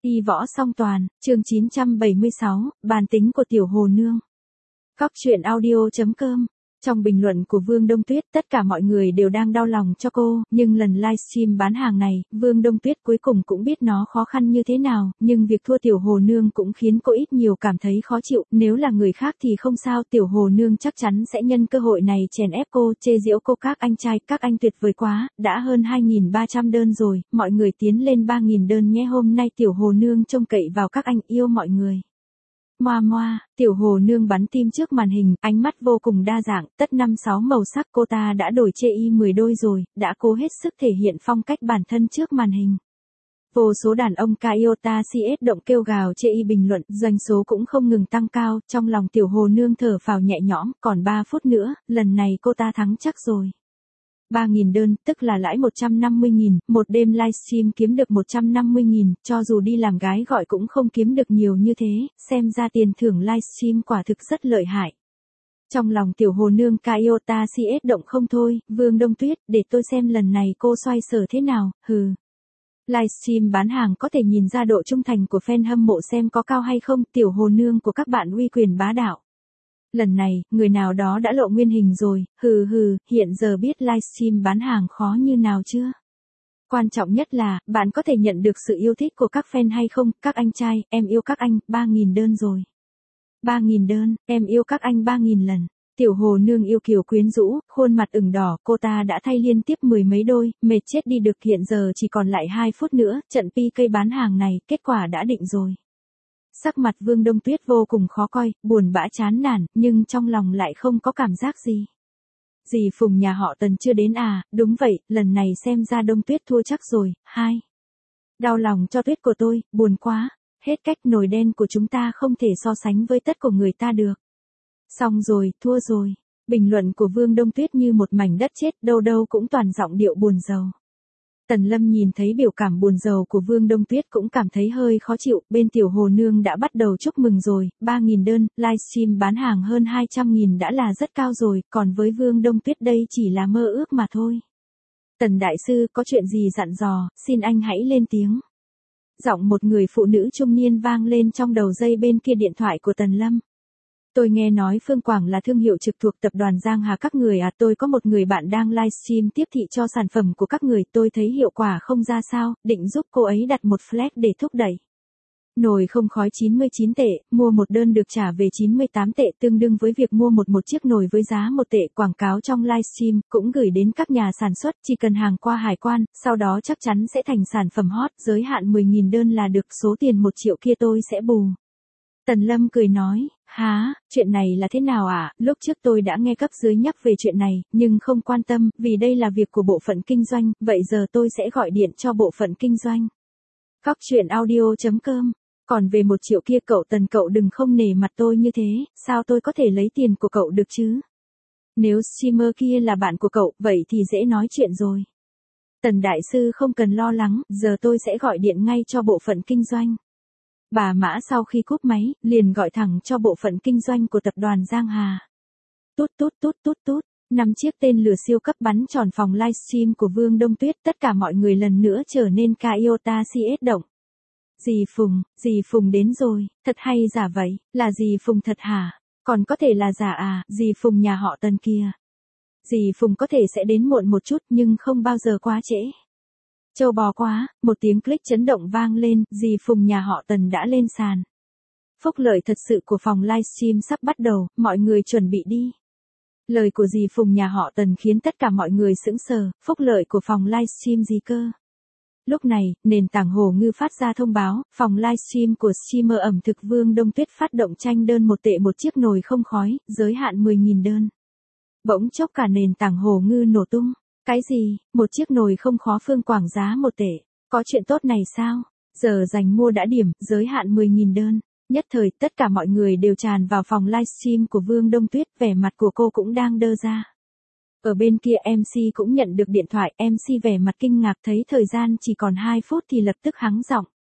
Y võ song toàn, chương 976, bản tính của tiểu hồ nương. Góc truyện audio.com. Trong bình luận của Vương Đông Tuyết, tất cả mọi người đều đang đau lòng cho cô, nhưng lần livestream bán hàng này, Vương Đông Tuyết cuối cùng cũng biết nó khó khăn như thế nào, nhưng việc thua tiểu hồ nương cũng khiến cô ít nhiều cảm thấy khó chịu, nếu là người khác thì không sao, tiểu hồ nương chắc chắn sẽ nhân cơ hội này chèn ép cô, chê giễu cô các anh trai, các anh tuyệt vời quá, đã hơn 2.300 đơn rồi, mọi người tiến lên 3.000 đơn nhé, hôm nay tiểu hồ nương trông cậy vào các anh yêu mọi người. Moa moa, tiểu hồ nương bắn tim trước màn hình, ánh mắt vô cùng đa dạng, tất 5-6 màu sắc, cô ta đã đổi chê y 10 đôi rồi, đã cố hết sức thể hiện phong cách bản thân trước màn hình. Vô số đàn ông Kaiota CS động kêu gào chê y bình luận, doanh số cũng không ngừng tăng cao, trong lòng tiểu hồ nương thở phào nhẹ nhõm, còn 3 phút nữa, lần này cô ta thắng chắc rồi. 3.000 đơn, tức là lãi 150.000, một đêm livestream kiếm được 150.000, cho dù đi làm gái gọi cũng không kiếm được nhiều như thế, xem ra tiền thưởng livestream quả thực rất lợi hại. Trong lòng tiểu hồ nương Kaiota CS động không thôi, Vương Đông Tuyết, để tôi xem lần này cô xoay sở thế nào, hừ. Livestream bán hàng có thể nhìn ra độ trung thành của fan hâm mộ xem có cao hay không, tiểu hồ nương của các bạn uy quyền bá đạo. Lần này, người nào đó đã lộ nguyên hình rồi, hiện giờ biết livestream bán hàng khó như nào chưa? Quan trọng nhất là, bạn có thể nhận được sự yêu thích của các fan hay không, các anh trai, em yêu các anh, 3.000 đơn rồi. 3.000 đơn, em yêu các anh 3.000 lần. Tiểu hồ nương yêu kiều quyến rũ, khuôn mặt ửng đỏ, cô ta đã thay liên tiếp 10 mấy đôi, mệt chết đi được, hiện giờ chỉ còn lại 2 phút nữa, trận PK bán hàng này, kết quả đã định rồi. Sắc mặt Vương Đông Tuyết vô cùng khó coi, buồn bã chán nản, nhưng trong lòng lại không có cảm giác gì. Dì Phùng nhà họ Tần chưa đến à, đúng vậy, lần này xem ra Đông Tuyết thua chắc rồi, 2. Đau lòng cho Tuyết của tôi, buồn quá, hết cách, nồi đen của chúng ta không thể so sánh với tất của người ta được. Xong rồi, thua rồi. Bình luận của Vương Đông Tuyết như một mảnh đất chết, đâu đâu cũng toàn giọng điệu buồn rầu. Tần Lâm nhìn thấy biểu cảm buồn rầu của Vương Đông Tuyết cũng cảm thấy hơi khó chịu, bên tiểu hồ nương đã bắt đầu chúc mừng rồi, 3.000 đơn, livestream bán hàng hơn 200.000 đã là rất cao rồi, còn với Vương Đông Tuyết đây chỉ là mơ ước mà thôi. Tần Đại Sư có chuyện gì dặn dò, xin anh hãy lên tiếng. Giọng một người phụ nữ trung niên vang lên trong đầu dây bên kia điện thoại của Tần Lâm. Tôi nghe nói Phương Quảng là thương hiệu trực thuộc tập đoàn Giang Hà các người à, tôi có một người bạn đang livestream tiếp thị cho sản phẩm của các người, tôi thấy hiệu quả không ra sao, định giúp cô ấy đặt một flash để thúc đẩy. Nồi không khói 99 tệ, mua một đơn được trả về 98 tệ, tương đương với việc mua một chiếc nồi với giá 1 tệ, quảng cáo trong livestream, cũng gửi đến các nhà sản xuất, chỉ cần hàng qua hải quan, sau đó chắc chắn sẽ thành sản phẩm hot, giới hạn 10.000 đơn là được, số tiền 1 triệu kia tôi sẽ bù. Tần Lâm cười nói, há, chuyện này là thế nào ạ? Lúc trước tôi đã nghe cấp dưới nhắc về chuyện này, nhưng không quan tâm, vì đây là việc của bộ phận kinh doanh, vậy giờ tôi sẽ gọi điện cho bộ phận kinh doanh. Góc truyện audio.com. Còn về 1 triệu kia cậu Tần, cậu đừng không nể mặt tôi như thế, sao tôi có thể lấy tiền của cậu được chứ? Nếu streamer kia là bạn của cậu, vậy thì dễ nói chuyện rồi. Tần Đại Sư không cần lo lắng, giờ tôi sẽ gọi điện ngay cho bộ phận kinh doanh. Bà Mã sau khi cúp máy, liền gọi thẳng cho bộ phận kinh doanh của tập đoàn Giang Hà. Tút tút tút tút tút, 5 chiếc tên lửa siêu cấp bắn tròn phòng livestream của Vương Đông Tuyết, tất cả mọi người lần nữa trở nên Kaiota CS động. Dì Phùng đến rồi, thật hay giả vậy, là dì Phùng thật hả? Còn có thể là giả à, dì Phùng nhà họ Tần kia. Dì Phùng có thể sẽ đến muộn một chút nhưng không bao giờ quá trễ. Châu bò quá, một tiếng click chấn động vang lên, dì Phùng nhà họ Tần đã lên sàn. Phúc lợi thật sự của phòng livestream sắp bắt đầu, mọi người chuẩn bị đi. Lời của dì Phùng nhà họ Tần khiến tất cả mọi người sững sờ, phúc lợi của phòng livestream gì cơ? Lúc này, nền tảng Hồ Ngư phát ra thông báo, phòng livestream của streamer ẩm thực Vương Đông Tuyết phát động tranh đơn 1 tệ một chiếc nồi không khói, giới hạn 10.000 đơn. Bỗng chốc cả nền tảng Hồ Ngư nổ tung. Cái gì, một chiếc nồi không khó Phương Quảng giá 1 tệ, có chuyện tốt này sao? Giờ dành mua đã điểm, giới hạn 10.000 đơn. Nhất thời, tất cả mọi người đều tràn vào phòng livestream của Vương Đông Tuyết, vẻ mặt của cô cũng đang đơ ra. Ở bên kia MC cũng nhận được điện thoại, MC vẻ mặt kinh ngạc thấy thời gian chỉ còn 2 phút thì lập tức hắng giọng.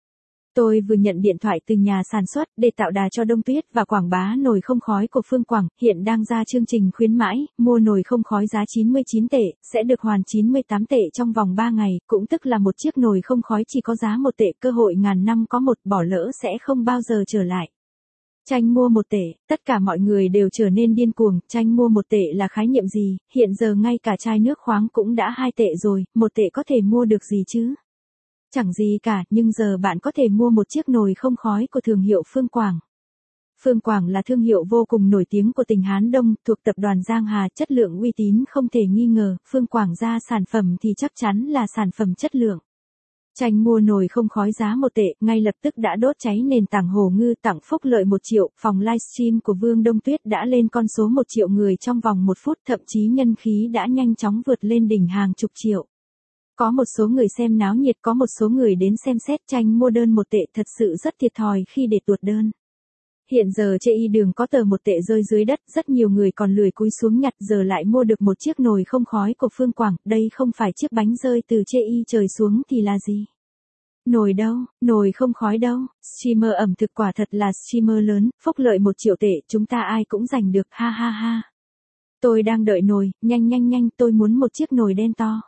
Tôi vừa nhận điện thoại từ nhà sản xuất để tạo đà cho Đông Tuyết và quảng bá nồi không khói của Phương Quảng, hiện đang ra chương trình khuyến mãi, mua nồi không khói giá 99 tệ, sẽ được hoàn 98 tệ trong vòng 3 ngày, cũng tức là một chiếc nồi không khói chỉ có giá 1 tệ, cơ hội ngàn năm có một, bỏ lỡ sẽ không bao giờ trở lại. Tranh mua 1 tệ, tất cả mọi người đều trở nên điên cuồng, tranh mua 1 tệ là khái niệm gì, hiện giờ ngay cả chai nước khoáng cũng đã 2 tệ rồi, 1 tệ có thể mua được gì chứ? Chẳng gì cả, nhưng giờ bạn có thể mua một chiếc nồi không khói của thương hiệu Phương Quảng. Phương Quảng là thương hiệu vô cùng nổi tiếng của tỉnh Hán Đông, thuộc tập đoàn Giang Hà, chất lượng uy tín không thể nghi ngờ, Phương Quảng ra sản phẩm thì chắc chắn là sản phẩm chất lượng. Tranh mua nồi không khói giá 1 tệ, ngay lập tức đã đốt cháy nền tảng Hồ Ngư tặng phúc lợi 1 triệu, phòng livestream của Vương Đông Tuyết đã lên con số 1 triệu người trong vòng 1 phút, thậm chí nhân khí đã nhanh chóng vượt lên đỉnh hàng chục triệu. Có một số người xem náo nhiệt, có một số người đến xem xét, tranh mua đơn 1 tệ thật sự rất thiệt thòi khi để tuột đơn. Hiện giờ chê y đường có tờ 1 tệ rơi dưới đất, rất nhiều người còn lười cúi xuống nhặt, giờ lại mua được một chiếc nồi không khói của Phương Quảng, đây không phải chiếc bánh rơi từ chê y trời xuống thì là gì? Nồi đâu, nồi không khói đâu, streamer ẩm thực quả thật là streamer lớn, phúc lợi 1 triệu tệ, chúng ta ai cũng giành được, ha ha ha. Tôi đang đợi nồi, nhanh, tôi muốn một chiếc nồi đen to.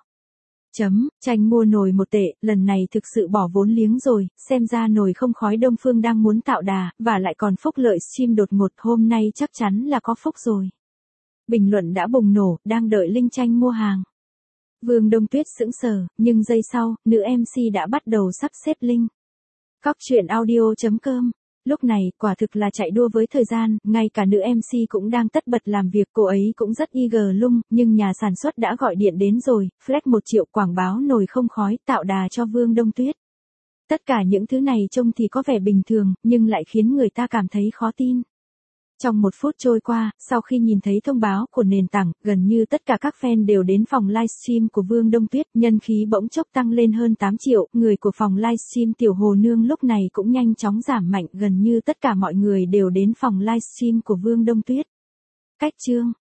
Tranh mua nồi 1 tệ, lần này thực sự bỏ vốn liếng rồi, xem ra nồi không khói Đông Phương đang muốn tạo đà, và lại còn phúc lợi stream đột ngột, hôm nay chắc chắn là có phúc rồi. Bình luận đã bùng nổ, đang đợi link tranh mua hàng. Vương Đông Tuyết sững sờ, nhưng giây sau, nữ MC đã bắt đầu sắp xếp link. Cóc truyện audio.com. Lúc này, quả thực là chạy đua với thời gian, ngay cả nữ MC cũng đang tất bật làm việc, cô ấy cũng rất eager lung, nhưng nhà sản xuất đã gọi điện đến rồi, flex 1 triệu quảng báo nồi không khói, tạo đà cho Vương Đông Tuyết. Tất cả những thứ này trông thì có vẻ bình thường, nhưng lại khiến người ta cảm thấy khó tin. Trong 1 phút trôi qua, sau khi nhìn thấy thông báo của nền tảng, gần như tất cả các fan đều đến phòng livestream của Vương Đông Tuyết, nhân khí bỗng chốc tăng lên hơn 8 triệu, người của phòng livestream Tiểu Hồ Nương lúc này cũng nhanh chóng giảm mạnh, gần như tất cả mọi người đều đến phòng livestream của Vương Đông Tuyết. Cách chương